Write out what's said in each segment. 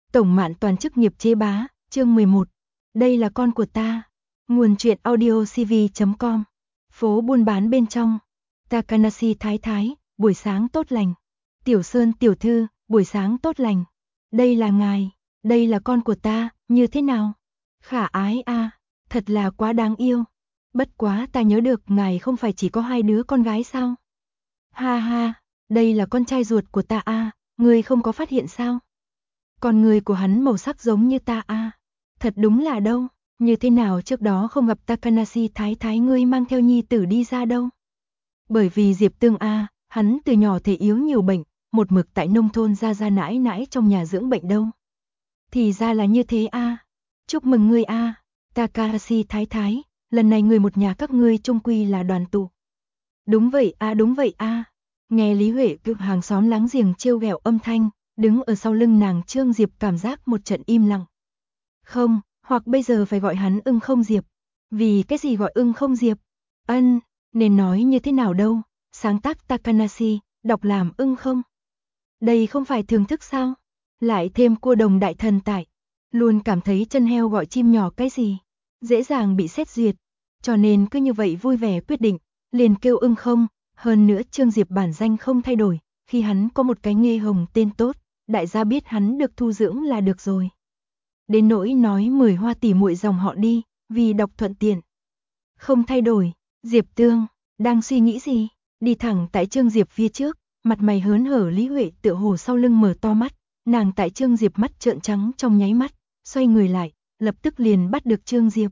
Tổng Mạn Toàn chức nghiệp chế bá, chương 11. Đây là con của ta. Nguồn truyện audio cv.com. Phố buôn bán bên trong. Takanashi thái thái, buổi sáng tốt lành. Tiểu Sơn tiểu thư, buổi sáng tốt lành. Đây là ngài, đây là con của ta, như thế nào? Khả ái a, thật là quá đáng yêu. Bất quá ta nhớ được ngài không phải chỉ có 2 đứa con gái sao? Ha ha, đây là con trai ruột của ta a, ngươi không có phát hiện sao? Con người của hắn màu sắc giống như ta a. Thật đúng là đâu, như thế nào trước đó không gặp Takanashi thái thái ngươi mang theo nhi tử đi ra đâu? Bởi vì Diệp Tương a, hắn từ nhỏ thể yếu nhiều bệnh, một mực tại nông thôn ra nãi nãi trong nhà dưỡng bệnh đâu. Thì ra là như thế a. Chúc mừng ngươi a, Takahashi thái thái, lần này người một nhà các ngươi chung quy là đoàn tụ. Đúng vậy a. Nghe Lý Huệ cựu hàng xóm láng giềng trêu ghẹo âm thanh, đứng ở sau lưng nàng Trương Diệp cảm giác một trận im lặng. Không, hoặc bây giờ phải gọi hắn Ưng Không Diệp. Vì cái gì gọi Ưng Không Diệp? Nên nói như thế nào đâu, sáng tác Takanashi, đọc làm Ưng Không. Đây không phải thường thức sao? Lại thêm cua đồng đại thần tại. Luôn cảm thấy chân heo gọi chim nhỏ cái gì? Dễ dàng bị xét duyệt. Cho nên cứ như vậy vui vẻ quyết định, liền kêu Ưng Không. Hơn nữa Trương Diệp bản danh không thay đổi, khi hắn có một cái Nghê Hồng tên tốt, đại gia biết hắn được thu dưỡng là được rồi. Đến nỗi nói 10 Hoa tỷ muội dòng họ đi, vì đọc thuận tiện. Không thay đổi, Diệp Tương, đang suy nghĩ gì? Đi thẳng tại Trương Diệp phía trước, mặt mày hớn hở Lý Huệ tựa hồ sau lưng mở to mắt, nàng tại Trương Diệp mắt trợn trắng trong nháy mắt, xoay người lại, lập tức liền bắt được Trương Diệp.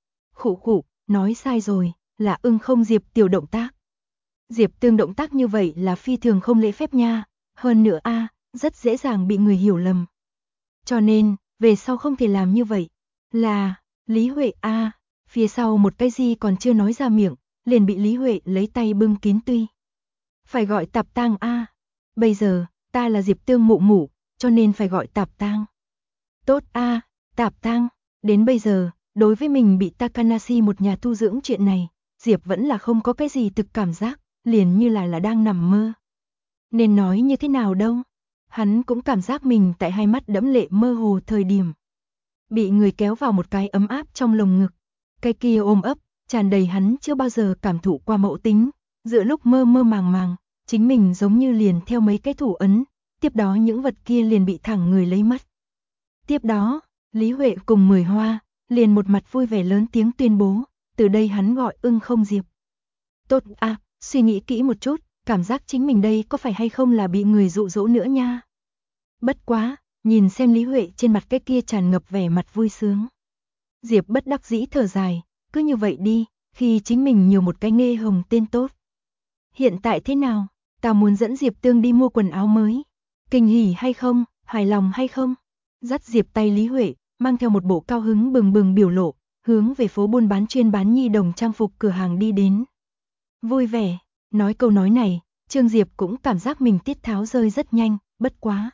Khụ, nói sai rồi, là Ưng Không Diệp tiểu động tác. Diệp Tương động tác như vậy là phi thường không lễ phép nha, hơn nữa a, rất dễ dàng bị người hiểu lầm. Cho nên, về sau không thể làm như vậy. Là, Lý Huệ a, phía sau một cái gì còn chưa nói ra miệng, liền bị Lý Huệ lấy tay bưng kín tuy. Phải gọi Tạp Tang a. Bây giờ, ta là Diệp Tương mụ mụ, cho nên phải gọi Tạp Tang. Tốt a, Tạp Tang, đến bây giờ, đối với mình bị Takanashi một nhà tu dưỡng chuyện này, Diệp vẫn là không có cái gì thực cảm giác, liền như là đang nằm mơ. Nên nói như thế nào đâu, hắn cũng cảm giác mình tại hai mắt đẫm lệ mơ hồ thời điểm. Bị người kéo vào một cái ấm áp trong lồng ngực, cái kia ôm ấp, tràn đầy hắn chưa bao giờ cảm thụ qua mẫu tính, giữa lúc mơ mơ màng, chính mình giống như liền theo mấy cái thủ ấn, tiếp đó những vật kia liền bị thẳng người lấy mất. Tiếp đó, Lý Huệ cùng 10 Hoa, liền một mặt vui vẻ lớn tiếng tuyên bố, từ đây hắn gọi Ưng Không Diệp. Tốt a, suy nghĩ kỹ một chút, cảm giác chính mình đây có phải hay không là bị người dụ dỗ nữa nha. Bất quá, nhìn xem Lý Huệ trên mặt cái kia tràn ngập vẻ mặt vui sướng. Diệp bất đắc dĩ thở dài, cứ như vậy đi, khi chính mình nhiều một cái Nghê Hồng tên tốt. Hiện tại thế nào, ta muốn dẫn Diệp Tương đi mua quần áo mới. Kinh hỉ hay không, hài lòng hay không? Dắt Diệp tay Lý Huệ, mang theo một bộ cao hứng bừng biểu lộ, hướng về phố buôn bán chuyên bán nhi đồng trang phục cửa hàng đi đến. Vui vẻ, nói câu nói này, Trương Diệp cũng cảm giác mình tiết tháo rơi rất nhanh, bất quá.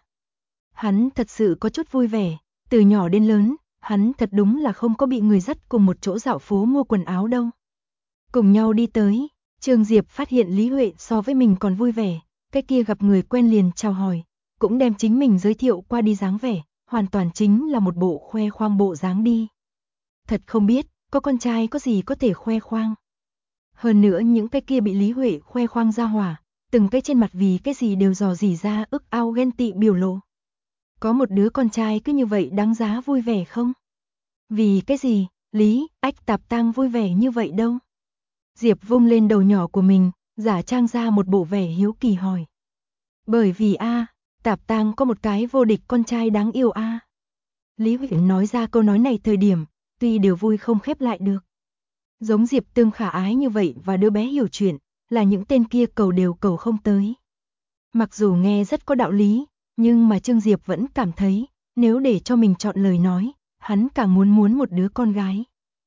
Hắn thật sự có chút vui vẻ, từ nhỏ đến lớn, hắn thật đúng là không có bị người dắt cùng một chỗ dạo phố mua quần áo đâu. Cùng nhau đi tới, Trương Diệp phát hiện Lý Huệ so với mình còn vui vẻ, cái kia gặp người quen liền chào hỏi, cũng đem chính mình giới thiệu qua đi dáng vẻ, hoàn toàn chính là một bộ khoe khoang bộ dáng đi. Thật không biết, có con trai có gì có thể khoe khoang. Hơn nữa những cái kia bị Lý Huệ khoe khoang ra hỏa, từng cái trên mặt vì cái gì đều dò dỉ ra ức ao ghen tị biểu lộ. Có một đứa con trai cứ như vậy đáng giá vui vẻ không? Vì cái gì, Lý, ách Tạp Tang vui vẻ như vậy đâu? Diệp vung lên đầu nhỏ của mình, giả trang ra một bộ vẻ hiếu kỳ hỏi. Bởi vì Tạp Tang có một cái vô địch con trai đáng yêu a. Lý Huệ nói ra câu nói này thời điểm, tuy đều vui không khép lại được. Giống Diệp Tương khả ái như vậy và đứa bé hiểu chuyện, là những tên kia cầu đều cầu không tới. Mặc dù nghe rất có đạo lý, nhưng mà Trương Diệp vẫn cảm thấy, nếu để cho mình chọn lời nói, hắn càng muốn một đứa con gái.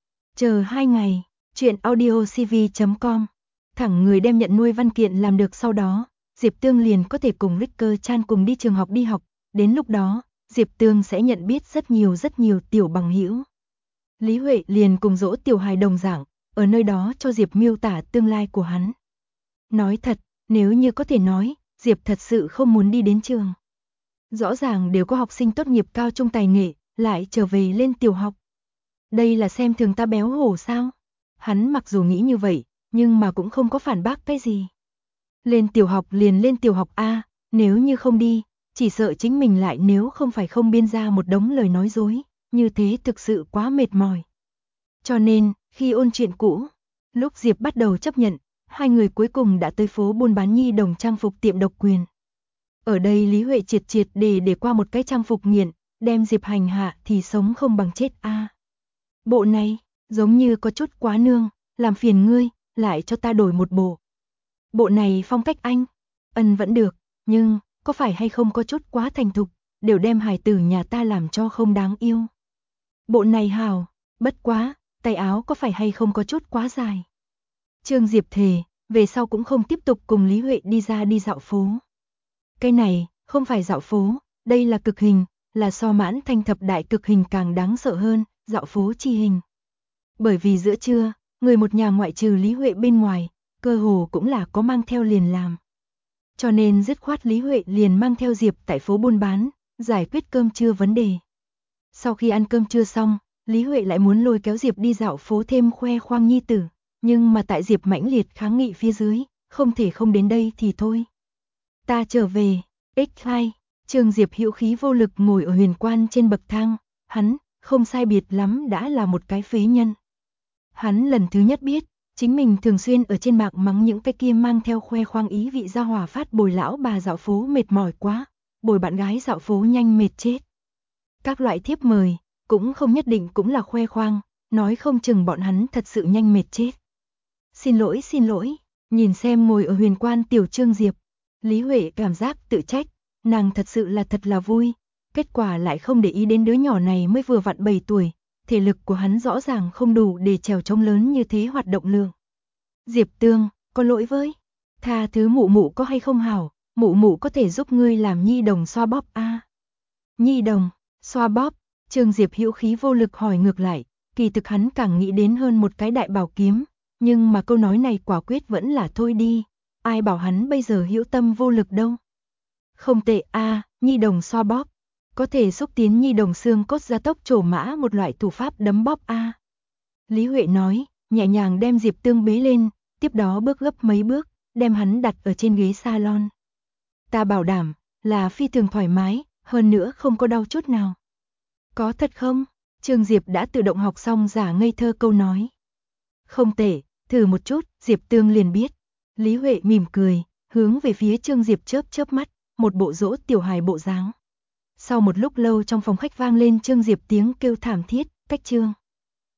Chờ 2 ngày, chuyện audio cv.com, thẳng người đem nhận nuôi văn kiện làm được sau đó, Diệp Tương liền có thể cùng Ricker Chan cùng đi trường học đi học, đến lúc đó, Diệp Tương sẽ nhận biết rất nhiều tiểu bằng hữu. Lý Huệ liền cùng dỗ tiểu hài đồng dạng, ở nơi đó cho Diệp miêu tả tương lai của hắn. Nói thật, nếu như có thể nói, Diệp thật sự không muốn đi đến trường. Rõ ràng đều có học sinh tốt nghiệp cao trung tài nghệ, lại trở về lên tiểu học. Đây là xem thường ta béo hổ sao? Hắn mặc dù nghĩ như vậy, nhưng mà cũng không có phản bác cái gì. Lên tiểu học liền lên tiểu học A, nếu như không đi, chỉ sợ chính mình lại nếu không phải không biên ra một đống lời nói dối, như thế thực sự quá mệt mỏi. Cho nên, khi ôn chuyện cũ, lúc Diệp bắt đầu chấp nhận, hai người cuối cùng đã tới phố buôn bán nhi đồng trang phục tiệm độc quyền. Ở đây Lý Huệ triệt triệt để qua một cái trang phục nghiện, đem Diệp hành hạ thì sống không bằng chết a. Bộ này, giống như có chút quá nương, làm phiền ngươi, lại cho ta đổi một bộ. Bộ này phong cách anh, vẫn được, nhưng, có phải hay không có chút quá thành thục, đều đem hài tử nhà ta làm cho không đáng yêu. Bộ này hào, bất quá, tay áo có phải hay không có chút quá dài. Trương Diệp thề, về sau cũng không tiếp tục cùng Lý Huệ đi ra đi dạo phố. Cái này, không phải dạo phố, đây là cực hình, là so Mãn Thanh thập đại cực hình càng đáng sợ hơn, dạo phố chi hình. Bởi vì giữa trưa, người một nhà ngoại trừ Lý Huệ bên ngoài, cơ hồ cũng là có mang theo liền làm. Cho nên dứt khoát Lý Huệ liền mang theo Diệp tại phố buôn bán, giải quyết cơm trưa vấn đề. Sau khi ăn cơm trưa xong, Lý Huệ lại muốn lôi kéo Diệp đi dạo phố thêm khoe khoang nhi tử, nhưng mà tại Diệp mãnh liệt kháng nghị phía dưới, không thể không đến đây thì thôi. Ta trở về, X2, Trương Diệp hữu khí vô lực ngồi ở huyền quan trên bậc thang, hắn, không sai biệt lắm đã là một cái phế nhân. Hắn lần thứ nhất biết, chính mình thường xuyên ở trên mạng mắng những cái kia mang theo khoe khoang ý vị gia hòa phát bồi lão bà dạo phố mệt mỏi quá, bồi bạn gái dạo phố nhanh mệt chết. Các loại thiếp mời, cũng không nhất định cũng là khoe khoang, nói không chừng bọn hắn thật sự nhanh mệt chết. Xin lỗi, nhìn xem ngồi ở huyền quan tiểu Trương Diệp, Lý Huệ cảm giác tự trách, nàng thật là vui, kết quả lại không để ý đến đứa nhỏ này mới vừa vặn 7 tuổi, thể lực của hắn rõ ràng không đủ để trèo trống lớn như thế hoạt động lượng. Diệp Tương, có lỗi với, tha thứ mụ mụ có hay không hảo, mụ mụ có thể giúp ngươi làm nhi đồng xoa bóp a. Nhi đồng, xoa bóp, Trương Diệp hữu khí vô lực hỏi ngược lại, kỳ thực hắn càng nghĩ đến hơn một cái đại bảo kiếm, nhưng mà câu nói này quả quyết vẫn là thôi đi, ai bảo hắn bây giờ hữu tâm vô lực đâu. Không tệ a, nhi đồng xoa bóp, có thể xúc tiến nhi đồng xương cốt gia tốc trổ mã một loại thủ pháp đấm bóp a. Lý Huệ nói, nhẹ nhàng đem Diệp Tương bế lên, tiếp đó bước gấp mấy bước, đem hắn đặt ở trên ghế salon. Ta bảo đảm, là phi thường thoải mái, hơn nữa không có đau chút nào. Có thật không? Trương Diệp đã tự động học xong giả ngây thơ câu nói. Không tệ, thử một chút, Diệp Tương liền biết. Lý Huệ mỉm cười, hướng về phía Trương Diệp chớp chớp mắt, một bộ dỗ tiểu hài bộ dáng. Sau một lúc lâu trong phòng khách vang lên Trương Diệp tiếng kêu thảm thiết, cách Trương.